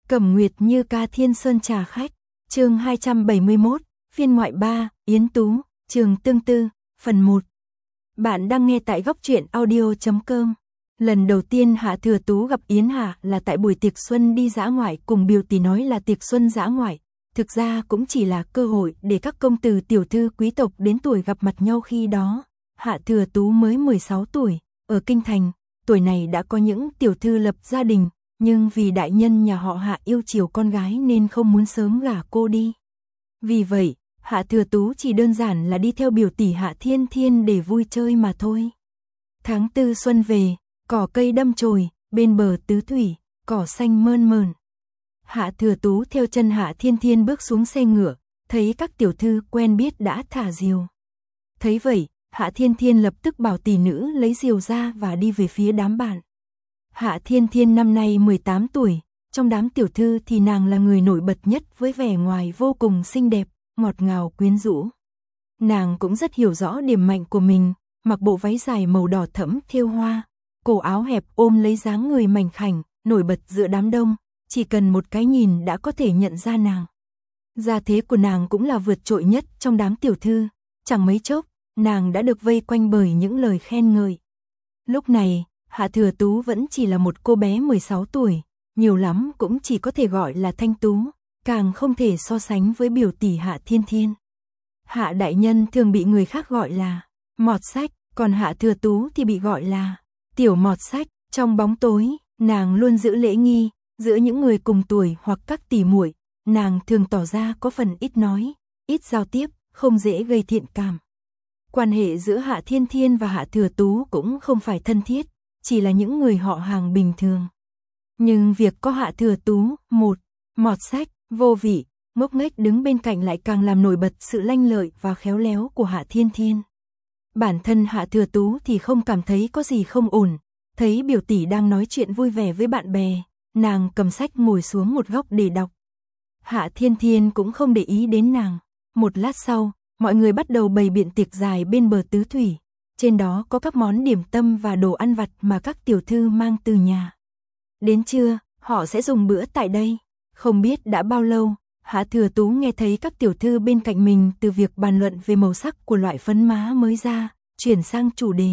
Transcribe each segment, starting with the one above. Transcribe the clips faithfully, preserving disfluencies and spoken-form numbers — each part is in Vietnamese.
Cẩm Nguyệt Như ca Thiên Sơn trà khách, chương hai trăm bảy mươi mốt, phiên ngoại ba, Yến Tú, trường tương tư, phần một. Bạn đang nghe tại góc truyện audio chấm com. Lần đầu tiên Hạ Thừa Tú gặp Yến Hạ là tại buổi tiệc xuân đi dã ngoại, cùng biểu tỷ nói là tiệc xuân dã ngoại, thực ra cũng chỉ là cơ hội để các công tử tiểu thư quý tộc đến tuổi gặp mặt nhau. Khi đó, Hạ Thừa Tú mới mười sáu tuổi, ở kinh thành, tuổi này đã có những tiểu thư lập gia đình, nhưng vì đại nhân nhà họ Hạ yêu chiều con gái nên không muốn sớm gả cô đi. Vì vậy, Hạ Thừa Tú chỉ đơn giản là đi theo biểu tỷ Hạ Thiên Thiên để vui chơi mà thôi. Tháng tư xuân về, cỏ cây đâm chồi, bên bờ tứ thủy, cỏ xanh mơn mởn. Hạ Thừa Tú theo chân Hạ Thiên Thiên bước xuống xe ngựa, thấy các tiểu thư quen biết đã thả diều. Thấy vậy, Hạ Thiên Thiên lập tức bảo tỷ nữ lấy diều ra và đi về phía đám bạn. Hạ Thiên Thiên năm nay mười tám tuổi, trong đám tiểu thư thì nàng là người nổi bật nhất với vẻ ngoài vô cùng xinh đẹp, ngọt ngào quyến rũ. Nàng cũng rất hiểu rõ điểm mạnh của mình, mặc bộ váy dài màu đỏ thẫm thêu hoa, cổ áo hẹp ôm lấy dáng người mảnh khảnh, nổi bật giữa đám đông, chỉ cần một cái nhìn đã có thể nhận ra nàng. Gia thế của nàng cũng là vượt trội nhất trong đám tiểu thư, chẳng mấy chốc, nàng đã được vây quanh bởi những lời khen ngợi. Lúc này, Hạ Thừa Tú vẫn chỉ là một cô bé mười sáu tuổi, nhiều lắm cũng chỉ có thể gọi là thanh tú, càng không thể so sánh với biểu tỷ Hạ Thiên Thiên. Hạ đại nhân thường bị người khác gọi là mọt sách, còn Hạ Thừa Tú thì bị gọi là tiểu mọt sách. Trong bóng tối, nàng luôn giữ lễ nghi, giữa những người cùng tuổi hoặc các tỷ muội, nàng thường tỏ ra có phần ít nói, ít giao tiếp, không dễ gây thiện cảm. Quan hệ giữa Hạ Thiên Thiên và Hạ Thừa Tú cũng không phải thân thiết, chỉ là những người họ hàng bình thường. Nhưng việc có Hạ Thừa Tú, một mọt sách, vô vị, ngốc nghếch đứng bên cạnh lại càng làm nổi bật sự lanh lợi và khéo léo của Hạ Thiên Thiên. Bản thân Hạ Thừa Tú thì không cảm thấy có gì không ổn, thấy biểu tỷ đang nói chuyện vui vẻ với bạn bè, nàng cầm sách ngồi xuống một góc để đọc. Hạ Thiên Thiên cũng không để ý đến nàng. Một lát sau, mọi người bắt đầu bày biện tiệc dài bên bờ tứ thủy. Trên đó có các món điểm tâm và đồ ăn vặt mà các tiểu thư mang từ nhà. Đến trưa, họ sẽ dùng bữa tại đây. Không biết đã bao lâu, Hạ Thừa Tú nghe thấy các tiểu thư bên cạnh mình từ việc bàn luận về màu sắc của loại phấn má mới ra, chuyển sang chủ đề.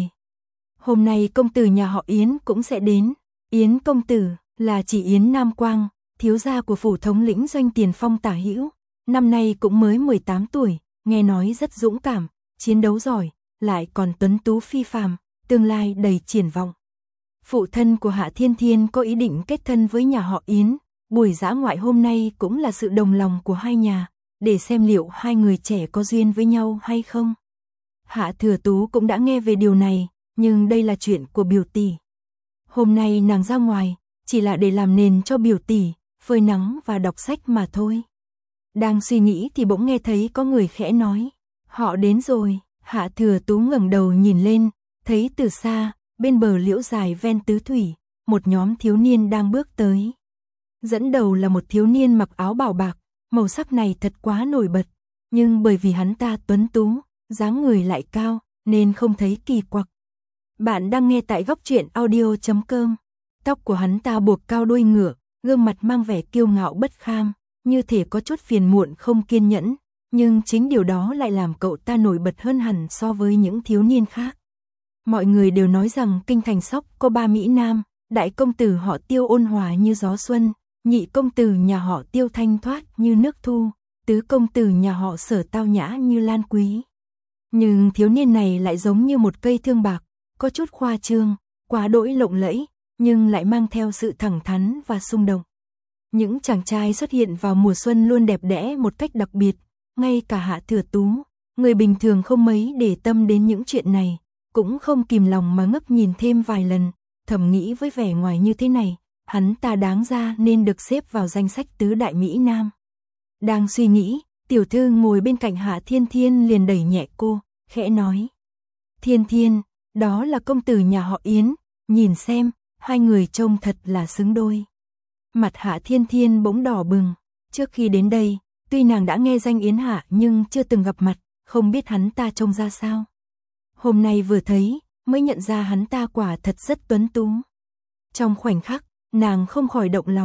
Hôm nay công tử nhà họ Yến cũng sẽ đến. Yến công tử là chỉ Yến Nam Quang, thiếu gia của phủ thống lĩnh doanh tiền phong Tả Hữu. Năm nay cũng mới mười tám tuổi, nghe nói rất dũng cảm, chiến đấu giỏi, lại còn tuấn tú phi phàm, tương lai đầy triển vọng. Phụ thân của Hạ Thiên Thiên có ý định kết thân với nhà họ Yến, buổi dã ngoại hôm nay cũng là sự đồng lòng của hai nhà, để xem liệu hai người trẻ có duyên với nhau hay không. Hạ Thừa Tú cũng đã nghe về điều này, nhưng đây là chuyện của biểu tỷ. Hôm nay nàng ra ngoài, chỉ là để làm nền cho biểu tỷ, phơi nắng và đọc sách mà thôi. Đang suy nghĩ thì bỗng nghe thấy có người khẽ nói, họ đến rồi. Hạ Thừa Tú ngẩng đầu nhìn lên, thấy từ xa, bên bờ liễu dài ven tứ thủy, một nhóm thiếu niên đang bước tới. Dẫn đầu là một thiếu niên mặc áo bảo bạc, màu sắc này thật quá nổi bật, nhưng bởi vì hắn ta tuấn tú, dáng người lại cao, nên không thấy kỳ quặc. Bạn đang nghe tại góc truyện audio chấm com. Tóc của hắn ta buộc cao đuôi ngựa, gương mặt mang vẻ kiêu ngạo bất kham, như thể có chút phiền muộn không kiên nhẫn. Nhưng chính điều đó lại làm cậu ta nổi bật hơn hẳn so với những thiếu niên khác. Mọi người đều nói rằng kinh thành Sóc có ba mỹ nam, đại công tử họ Tiêu ôn hòa như gió xuân, nhị công tử nhà họ Tiêu thanh thoát như nước thu, tứ công tử nhà họ Sở tao nhã như lan quý. Nhưng thiếu niên này lại giống như một cây thương bạc, có chút khoa trương, quá đỗi lộng lẫy, nhưng lại mang theo sự thẳng thắn và xung động. Những chàng trai xuất hiện vào mùa xuân luôn đẹp đẽ một cách đặc biệt. Ngay cả Hạ Thừa Tú, người bình thường không mấy để tâm đến những chuyện này, cũng không kìm lòng mà ngước nhìn thêm vài lần, thầm nghĩ với vẻ ngoài như thế này, hắn ta đáng ra nên được xếp vào danh sách tứ đại mỹ nam. Đang suy nghĩ, tiểu thư ngồi bên cạnh Hạ Thiên Thiên liền đẩy nhẹ cô, khẽ nói. Thiên Thiên, đó là công tử nhà họ Yến, nhìn xem, hai người trông thật là xứng đôi. Mặt Hạ Thiên Thiên bỗng đỏ bừng, trước khi đến đây, tuy nàng đã nghe danh Yến Hạ nhưng chưa từng gặp mặt, không biết hắn ta trông ra sao. Hôm nay vừa thấy, mới nhận ra hắn ta quả thật rất tuấn tú. Trong khoảnh khắc, nàng không khỏi động lòng.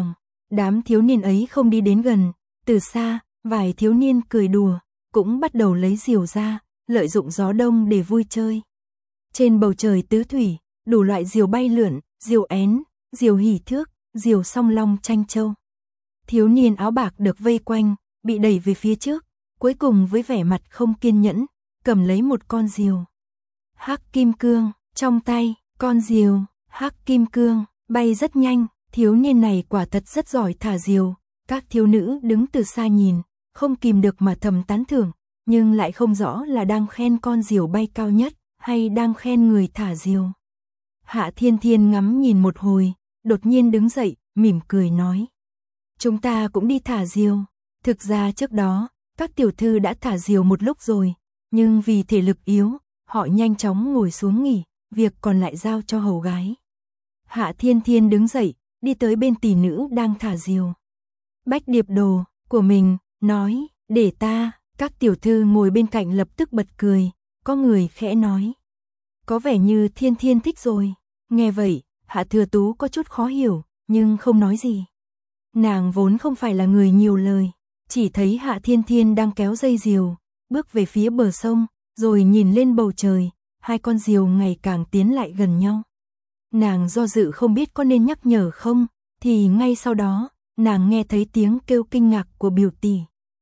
Đám thiếu niên ấy không đi đến gần, từ xa, vài thiếu niên cười đùa, cũng bắt đầu lấy diều ra, lợi dụng gió đông để vui chơi. Trên bầu trời tứ thủy, đủ loại diều bay lượn, diều én, diều hỉ thước, diều song long tranh châu. Thiếu niên áo bạc được vây quanh, bị đẩy về phía trước, cuối cùng với vẻ mặt không kiên nhẫn, cầm lấy một con diều. Hắc kim cương, trong tay, con diều, hắc kim cương, bay rất nhanh, thiếu niên này quả thật rất giỏi thả diều. Các thiếu nữ đứng từ xa nhìn, không kìm được mà thầm tán thưởng, nhưng lại không rõ là đang khen con diều bay cao nhất, hay đang khen người thả diều. Hạ Thiên Thiên ngắm nhìn một hồi, đột nhiên đứng dậy, mỉm cười nói. Chúng ta cũng đi thả diều. Thực ra trước đó, các tiểu thư đã thả diều một lúc rồi, nhưng vì thể lực yếu, họ nhanh chóng ngồi xuống nghỉ, việc còn lại giao cho hầu gái. Hạ Thiên Thiên đứng dậy, đi tới bên tỷ nữ đang thả diều. Bách Điệp Đồ, của mình, nói, để ta, các tiểu thư ngồi bên cạnh lập tức bật cười, có người khẽ nói. Có vẻ như Thiên Thiên thích rồi. Nghe vậy, Hạ Thừa Tú có chút khó hiểu, nhưng không nói gì. Nàng vốn không phải là người nhiều lời, chỉ thấy Hạ Thiên Thiên đang kéo dây diều, bước về phía bờ sông, rồi nhìn lên bầu trời, hai con diều ngày càng tiến lại gần nhau. Nàng do dự không biết có nên nhắc nhở không, thì ngay sau đó, nàng nghe thấy tiếng kêu kinh ngạc của biểu tỷ.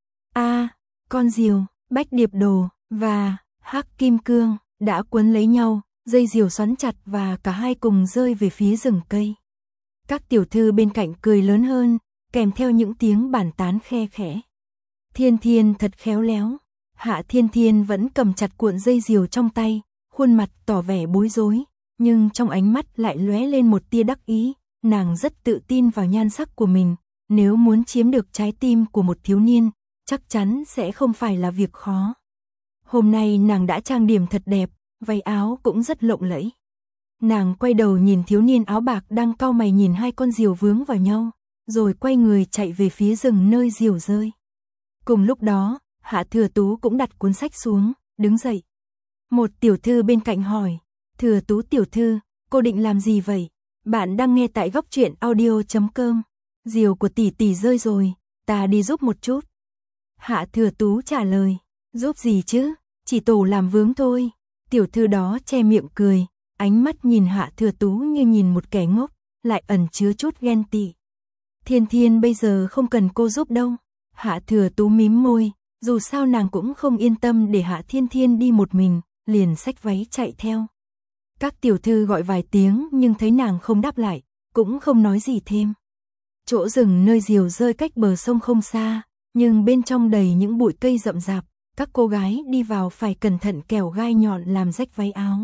A, con diều, Bách Điệp Đồ và Hắc Kim Cương đã quấn lấy nhau, dây diều xoắn chặt và cả hai cùng rơi về phía rừng cây. Các tiểu thư bên cạnh cười lớn hơn, kèm theo những tiếng bàn tán khe khẽ. Thiên Thiên thật khéo léo. Hạ Thiên Thiên vẫn cầm chặt cuộn dây diều trong tay, khuôn mặt tỏ vẻ bối rối, nhưng trong ánh mắt lại lóe lên một tia đắc ý. Nàng rất tự tin vào nhan sắc của mình, nếu muốn chiếm được trái tim của một thiếu niên, chắc chắn sẽ không phải là việc khó. Hôm nay nàng đã trang điểm thật đẹp, váy áo cũng rất lộng lẫy. Nàng quay đầu nhìn thiếu niên áo bạc đang cau mày nhìn hai con diều vướng vào nhau, rồi quay người chạy về phía rừng nơi diều rơi. Cùng lúc đó, Hạ Thừa Tú cũng đặt cuốn sách xuống, đứng dậy. Một tiểu thư bên cạnh hỏi, Thừa Tú tiểu thư, cô định làm gì vậy? Bạn đang nghe tại góc truyện audio chấm com. Diều của tỷ tỷ rơi rồi, ta đi giúp một chút. Hạ Thừa Tú trả lời, giúp gì chứ, chỉ tổ làm vướng thôi. Tiểu thư đó che miệng cười, ánh mắt nhìn Hạ Thừa Tú như nhìn một kẻ ngốc, lại ẩn chứa chút ghen tị. Thiên Thiên bây giờ không cần cô giúp đâu. Hạ Thừa Tú mím môi, dù sao nàng cũng không yên tâm để Hạ Thiên Thiên đi một mình, liền xách váy chạy theo. Các tiểu thư gọi vài tiếng nhưng thấy nàng không đáp lại, cũng không nói gì thêm. Chỗ rừng nơi diều rơi cách bờ sông không xa, nhưng bên trong đầy những bụi cây rậm rạp, các cô gái đi vào phải cẩn thận kẻo gai nhọn làm rách váy áo.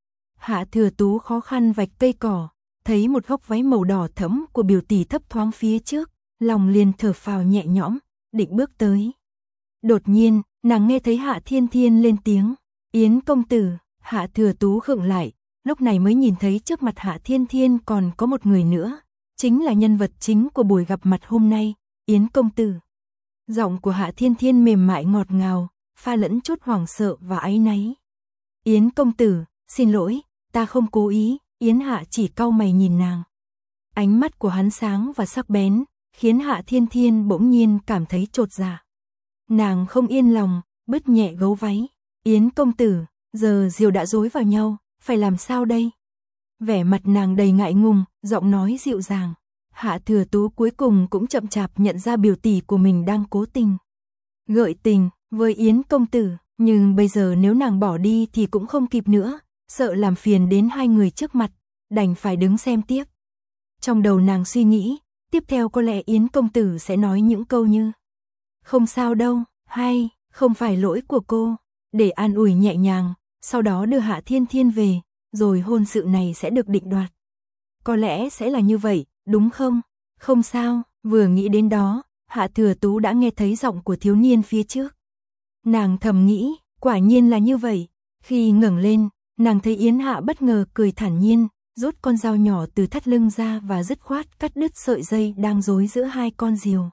Hạ Thừa Tú khó khăn vạch cây cỏ, thấy một góc váy màu đỏ thẫm của biểu tỷ thấp thoáng phía trước, lòng liền thở phào nhẹ nhõm, định bước tới. Đột nhiên, nàng nghe thấy Hạ Thiên Thiên lên tiếng, Yến công tử. Hạ Thừa Tú khựng lại, lúc này mới nhìn thấy trước mặt Hạ Thiên Thiên còn có một người nữa, chính là nhân vật chính của buổi gặp mặt hôm nay, Yến công tử. Giọng của Hạ Thiên Thiên mềm mại ngọt ngào, pha lẫn chút hoảng sợ và áy náy. Yến công tử, xin lỗi, ta không cố ý. Yến Hạ chỉ cau mày nhìn nàng. Ánh mắt của hắn sáng và sắc bén, khiến Hạ Thiên Thiên bỗng nhiên cảm thấy chột dạ. Nàng không yên lòng, bứt nhẹ gấu váy. Yến công tử, giờ diều đã rối vào nhau, phải làm sao đây? Vẻ mặt nàng đầy ngại ngùng, giọng nói dịu dàng. Hạ Thừa Tú cuối cùng cũng chậm chạp nhận ra biểu tỷ của mình đang cố tình gợi tình với Yến công tử, nhưng bây giờ nếu nàng bỏ đi thì cũng không kịp nữa, sợ làm phiền đến hai người trước mặt, đành phải đứng xem tiếp. Trong đầu nàng suy nghĩ, tiếp theo có lẽ Yến công tử sẽ nói những câu như không sao đâu, hay không phải lỗi của cô, để an ủi nhẹ nhàng, sau đó đưa Hạ Thiên Thiên về, rồi hôn sự này sẽ được định đoạt. Có lẽ sẽ là như vậy, đúng không? Không sao, vừa nghĩ đến đó, Hạ Thừa Tú đã nghe thấy giọng của thiếu niên phía trước. Nàng thầm nghĩ, quả nhiên là như vậy. Khi ngẩng lên, nàng thấy Yến Hạ bất ngờ cười thản nhiên, rút con dao nhỏ từ thắt lưng ra và dứt khoát cắt đứt sợi dây đang rối giữa hai con diều.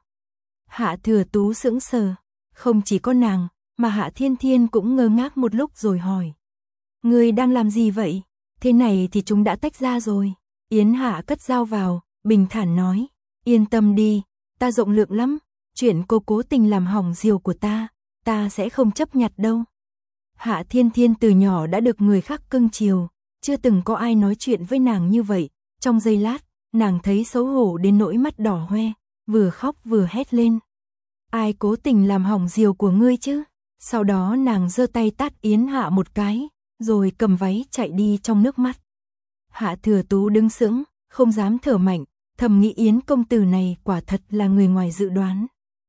Hạ Thừa Tú sững sờ, không chỉ có nàng, mà Hạ Thiên Thiên cũng ngơ ngác một lúc rồi hỏi. Ngươi đang làm gì vậy? Thế này thì chúng đã tách ra rồi. Yến Hạ cất dao vào, bình thản nói, yên tâm đi, ta rộng lượng lắm, chuyện cô cố tình làm hỏng diều của ta, ta sẽ không chấp nhặt đâu. Hạ Thiên Thiên từ nhỏ đã được người khác cưng chiều, chưa từng có ai nói chuyện với nàng như vậy, trong giây lát, nàng thấy xấu hổ đến nỗi mắt đỏ hoe, vừa khóc vừa hét lên. Ai cố tình làm hỏng diều của ngươi chứ? Sau đó nàng giơ tay tát Yến Hạ một cái, rồi cầm váy chạy đi trong nước mắt. Hạ Thừa Tú đứng sững, không dám thở mạnh, thầm nghĩ Yến công tử này quả thật là người ngoài dự đoán.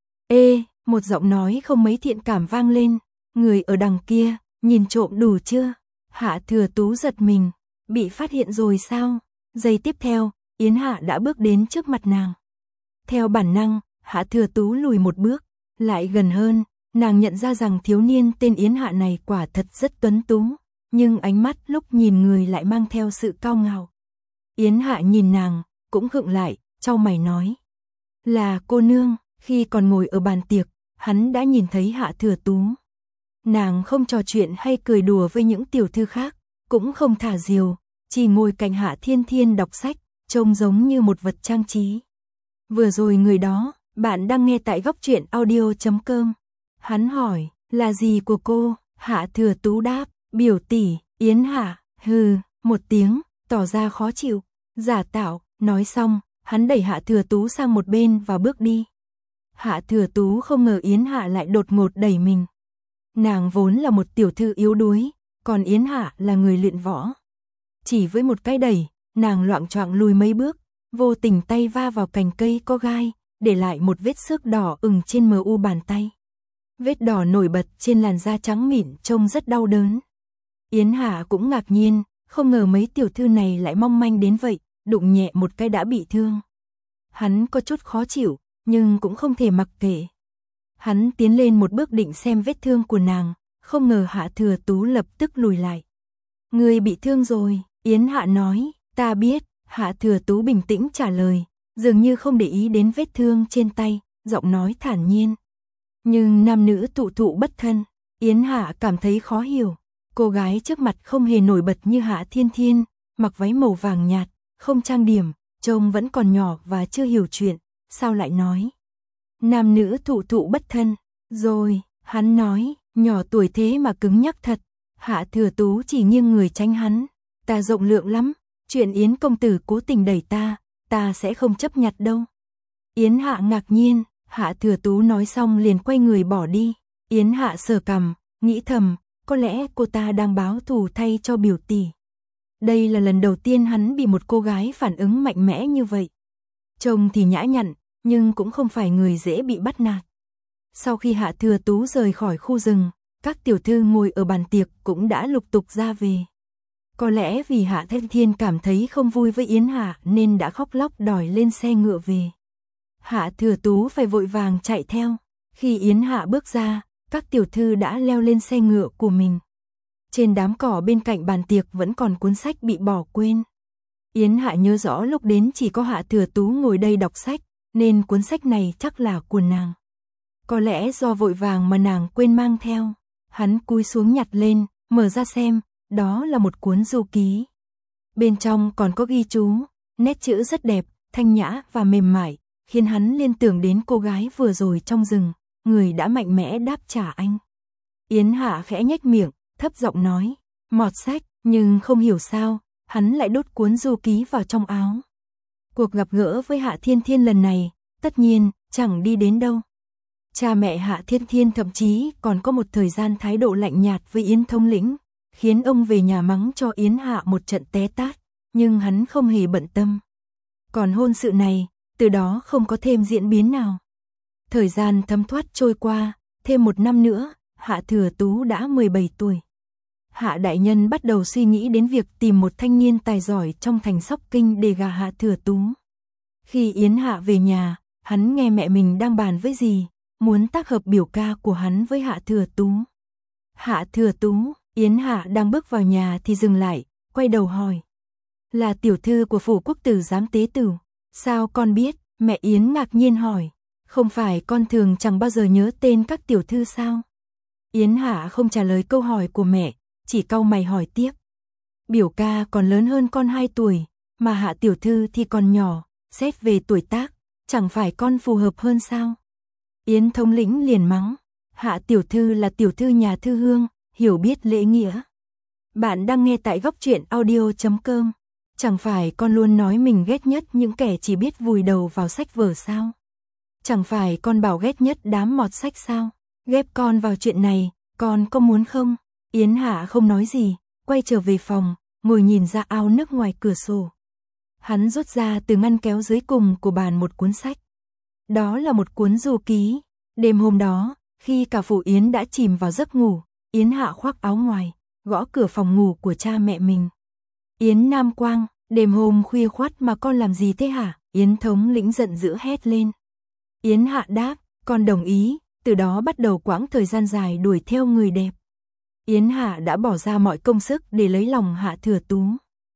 Ê, một giọng nói không mấy thiện cảm vang lên, người ở đằng kia, nhìn trộm đủ chưa? Hạ Thừa Tú giật mình, bị phát hiện rồi sao? Giây tiếp theo, Yến Hạ đã bước đến trước mặt nàng. Theo bản năng, Hạ Thừa Tú lùi một bước, lại gần hơn, nàng nhận ra rằng thiếu niên tên Yến Hạ này quả thật rất tuấn tú, nhưng ánh mắt lúc nhìn người lại mang theo sự cao ngạo. Yến Hạ nhìn nàng, cũng khựng lại, chau mày nói. Là cô nương, khi còn ngồi ở bàn tiệc, hắn đã nhìn thấy Hạ Thừa Tú. Nàng không trò chuyện hay cười đùa với những tiểu thư khác, cũng không thả diều, chỉ ngồi cạnh Hạ Thiên Thiên đọc sách, trông giống như một vật trang trí. Vừa rồi người đó, bạn đang nghe tại góc truyện audio chấm com. Hắn hỏi, là gì của cô? Hạ Thừa Tú đáp, biểu tỷ, Yến Hạ, hừ, một tiếng, tỏ ra khó chịu, giả tạo, nói xong, hắn đẩy Hạ Thừa Tú sang một bên và bước đi. Hạ Thừa Tú không ngờ Yến Hạ lại đột ngột đẩy mình. Nàng vốn là một tiểu thư yếu đuối, còn Yến Hạ là người luyện võ. Chỉ với một cái đẩy, nàng loạng choạng lùi mấy bước, vô tình tay va vào cành cây có gai, để lại một vết xước đỏ ửng trên mờ u bàn tay. Vết đỏ nổi bật trên làn da trắng mịn trông rất đau đớn. Yến Hạ cũng ngạc nhiên, không ngờ mấy tiểu thư này lại mong manh đến vậy, đụng nhẹ một cái đã bị thương. Hắn có chút khó chịu, nhưng cũng không thể mặc kệ. Hắn tiến lên một bước định xem vết thương của nàng, không ngờ Hạ Thừa Tú lập tức lùi lại. Người bị thương rồi, Yến Hạ nói, ta biết. Hạ Thừa Tú bình tĩnh trả lời, dường như không để ý đến vết thương trên tay, giọng nói thản nhiên. Nhưng nam nữ tụ thụ bất thân, Yến Hạ cảm thấy khó hiểu. Cô gái trước mặt không hề nổi bật như Hạ Thiên Thiên, mặc váy màu vàng nhạt, không trang điểm, trông vẫn còn nhỏ và chưa hiểu chuyện, sao lại nói. Nam nữ tụ thụ bất thân, rồi, hắn nói, nhỏ tuổi thế mà cứng nhắc thật. Hạ Thừa Tú chỉ nghiêng người tránh hắn, ta rộng lượng lắm. Chuyện Yến công tử cố tình đẩy ta, ta sẽ không chấp nhặt đâu. Yến Hạ ngạc nhiên, Hạ Thừa Tú nói xong liền quay người bỏ đi. Yến Hạ sờ cằm, nghĩ thầm, có lẽ cô ta đang báo thù thay cho biểu tỷ. Đây là lần đầu tiên hắn bị một cô gái phản ứng mạnh mẽ như vậy. Trông thì nhã nhặn, nhưng cũng không phải người dễ bị bắt nạt. Sau khi Hạ Thừa Tú rời khỏi khu rừng, các tiểu thư ngồi ở bàn tiệc cũng đã lục tục ra về. Có lẽ vì Hạ Thiên Thiên cảm thấy không vui với Yến Hạ nên đã khóc lóc đòi lên xe ngựa về. Hạ Thừa Tú phải vội vàng chạy theo. Khi Yến Hạ bước ra, các tiểu thư đã leo lên xe ngựa của mình. Trên đám cỏ bên cạnh bàn tiệc vẫn còn cuốn sách bị bỏ quên. Yến Hạ nhớ rõ lúc đến chỉ có Hạ Thừa Tú ngồi đây đọc sách, nên cuốn sách này chắc là của nàng. Có lẽ do vội vàng mà nàng quên mang theo. Hắn cúi xuống nhặt lên, mở ra xem. Đó là một cuốn du ký. Bên trong còn có ghi chú, nét chữ rất đẹp, thanh nhã và mềm mại, khiến hắn liên tưởng đến cô gái vừa rồi trong rừng, người đã mạnh mẽ đáp trả anh. Yến Hạ khẽ nhếch miệng, thấp giọng nói, mọt sách, nhưng không hiểu sao, hắn lại đốt cuốn du ký vào trong áo. Cuộc gặp gỡ với Hạ Thiên Thiên lần này, tất nhiên, chẳng đi đến đâu. Cha mẹ Hạ Thiên Thiên thậm chí còn có một thời gian thái độ lạnh nhạt với Yến thống lĩnh, khiến ông về nhà mắng cho Yến Hạ một trận té tát, nhưng hắn không hề bận tâm. Còn hôn sự này, từ đó không có thêm diễn biến nào. Thời gian thấm thoát trôi qua, thêm một năm nữa, Hạ Thừa Tú đã mười bảy tuổi. Hạ đại nhân bắt đầu suy nghĩ đến việc tìm một thanh niên tài giỏi trong thành Sóc Kinh để gả Hạ Thừa Tú. Khi Yến Hạ về nhà, hắn nghe mẹ mình đang bàn với dì, muốn tác hợp biểu ca của hắn với Hạ Thừa Tú. Hạ Thừa Tú, Yến Hạ đang bước vào nhà thì dừng lại, quay đầu hỏi. Là tiểu thư của phủ quốc tử giám tế tử. Sao con biết? Mẹ Yến ngạc nhiên hỏi. Không phải con thường chẳng bao giờ nhớ tên các tiểu thư sao? Yến Hạ không trả lời câu hỏi của mẹ, chỉ cau mày hỏi tiếp. Biểu ca còn lớn hơn con hai tuổi, mà Hạ tiểu thư thì còn nhỏ, xét về tuổi tác, chẳng phải con phù hợp hơn sao? Yến thống lĩnh liền mắng, Hạ tiểu thư là tiểu thư nhà thư hương, hiểu biết lễ nghĩa. Bạn đang nghe tại góc truyện audio chấm com. Chẳng phải con luôn nói mình ghét nhất những kẻ chỉ biết vùi đầu vào sách vở sao? Chẳng phải con bảo ghét nhất đám mọt sách sao? Ghép con vào chuyện này, con có muốn không? Yến Hạ không nói gì, quay trở về phòng, ngồi nhìn ra ao nước ngoài cửa sổ. Hắn rút ra từ ngăn kéo dưới cùng của bàn một cuốn sách. Đó là một cuốn du ký. Đêm hôm đó, khi cả phủ Yến đã chìm vào giấc ngủ, Yến Hạ khoác áo ngoài, gõ cửa phòng ngủ của cha mẹ mình. Yến Nam Quang, đêm hôm khuya khoắt mà con làm gì thế hả? Yến thống lĩnh giận dữ hét lên. Yến Hạ đáp, con đồng ý, từ đó bắt đầu quãng thời gian dài đuổi theo người đẹp. Yến Hạ đã bỏ ra mọi công sức để lấy lòng Hạ Thừa Tú.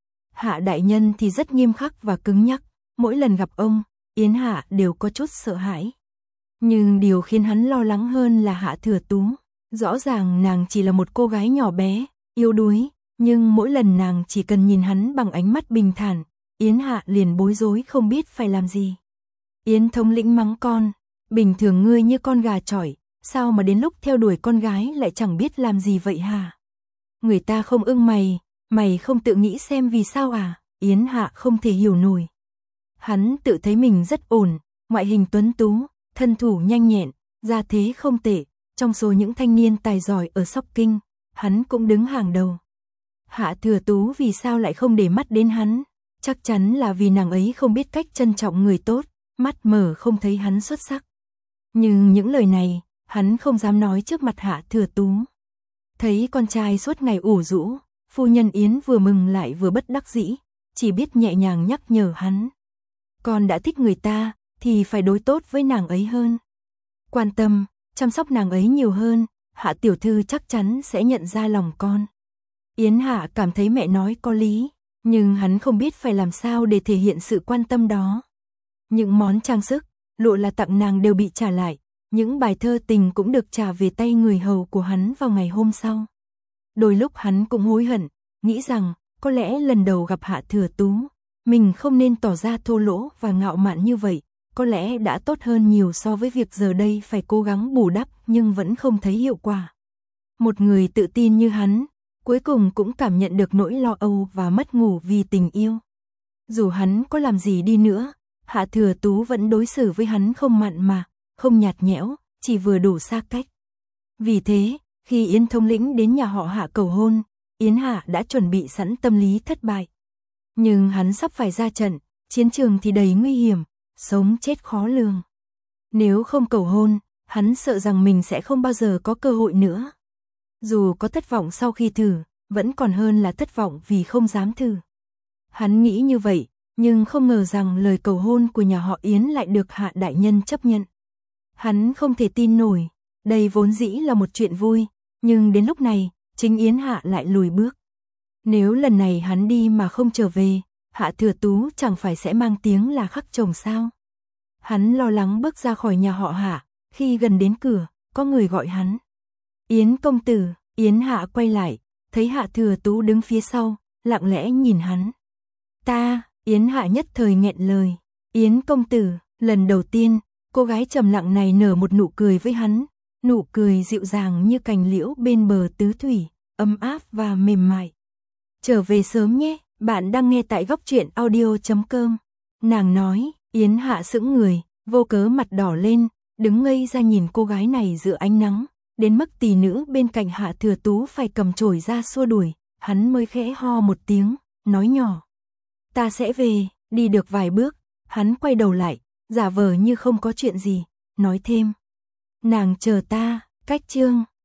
Hạ đại nhân thì rất nghiêm khắc và cứng nhắc, mỗi lần gặp ông, Yến Hạ đều có chút sợ hãi. Nhưng điều khiến hắn lo lắng hơn là Hạ Thừa Tú. Rõ ràng nàng chỉ là một cô gái nhỏ bé, yếu đuối, nhưng mỗi lần nàng chỉ cần nhìn hắn bằng ánh mắt bình thản, Yến Hạ liền bối rối không biết phải làm gì. Yến thống lĩnh mắng con, bình thường ngươi như con gà chọi, sao mà đến lúc theo đuổi con gái lại chẳng biết làm gì vậy hả? Người ta không ưng mày, mày không tự nghĩ xem vì sao à? Yến Hạ không thể hiểu nổi. Hắn tự thấy mình rất ổn, ngoại hình tuấn tú, thân thủ nhanh nhẹn, gia thế không tệ, trong số những thanh niên tài giỏi ở Sóc Kinh, hắn cũng đứng hàng đầu. Hạ Thừa Tú vì sao lại không để mắt đến hắn? Chắc chắn là vì nàng ấy không biết cách trân trọng người tốt, mắt mở không thấy hắn xuất sắc. Nhưng những lời này, hắn không dám nói trước mặt Hạ Thừa Tú. Thấy con trai suốt ngày ủ rũ, phu nhân Yến vừa mừng lại vừa bất đắc dĩ, chỉ biết nhẹ nhàng nhắc nhở hắn. Con đã thích người ta, thì phải đối tốt với nàng ấy hơn. Quan tâm, chăm sóc nàng ấy nhiều hơn, Hạ tiểu thư chắc chắn sẽ nhận ra lòng con. Yến Hạ cảm thấy mẹ nói có lý, nhưng hắn không biết phải làm sao để thể hiện sự quan tâm đó. Những món trang sức, lụa là tặng nàng đều bị trả lại, những bài thơ tình cũng được trả về tay người hầu của hắn vào ngày hôm sau. Đôi lúc hắn cũng hối hận, nghĩ rằng có lẽ lần đầu gặp Hạ Thừa Tú, mình không nên tỏ ra thô lỗ và ngạo mạn như vậy, có lẽ đã tốt hơn nhiều so với việc giờ đây phải cố gắng bù đắp nhưng vẫn không thấy hiệu quả. Một người tự tin như hắn, cuối cùng cũng cảm nhận được nỗi lo âu và mất ngủ vì tình yêu. Dù hắn có làm gì đi nữa, Hạ Thừa Tú vẫn đối xử với hắn không mặn mà, không nhạt nhẽo, chỉ vừa đủ xa cách. Vì thế, khi Yến thống lĩnh đến nhà họ Hạ cầu hôn, Yến Hạ đã chuẩn bị sẵn tâm lý thất bại. Nhưng hắn sắp phải ra trận, chiến trường thì đầy nguy hiểm, sống chết khó lường. Nếu không cầu hôn, hắn sợ rằng mình sẽ không bao giờ có cơ hội nữa. Dù có thất vọng sau khi thử, vẫn còn hơn là thất vọng vì không dám thử. Hắn nghĩ như vậy, nhưng không ngờ rằng lời cầu hôn của nhà họ Yến lại được Hạ đại nhân chấp nhận. Hắn không thể tin nổi, đây vốn dĩ là một chuyện vui, nhưng đến lúc này, chính Yến Hạ lại lùi bước. Nếu lần này hắn đi mà không trở về, Hạ Thừa Tú chẳng phải sẽ mang tiếng là khắc chồng sao? Hắn lo lắng bước ra khỏi nhà họ Hạ, khi gần đến cửa, có người gọi hắn. Yến công tử. Yến Hạ quay lại, thấy Hạ Thừa Tú đứng phía sau, lặng lẽ nhìn hắn. Ta. Yến Hạ nhất thời nghẹn lời. Yến công tử. Lần đầu tiên, cô gái trầm lặng này nở một nụ cười với hắn, nụ cười dịu dàng như cành liễu bên bờ tứ thủy, ấm áp và mềm mại. Trở về sớm nhé, bạn đang nghe tại góc truyện audio chấm com. Nàng nói. Yến Hạ sững người, vô cớ mặt đỏ lên, đứng ngây ra nhìn cô gái này giữa ánh nắng, đến mức tỷ nữ bên cạnh Hạ Thừa Tú phải cầm chổi ra xua đuổi, hắn mới khẽ ho một tiếng, nói nhỏ. Ta sẽ về. Đi được vài bước, hắn quay đầu lại, giả vờ như không có chuyện gì, nói thêm. Nàng chờ ta. Cách chương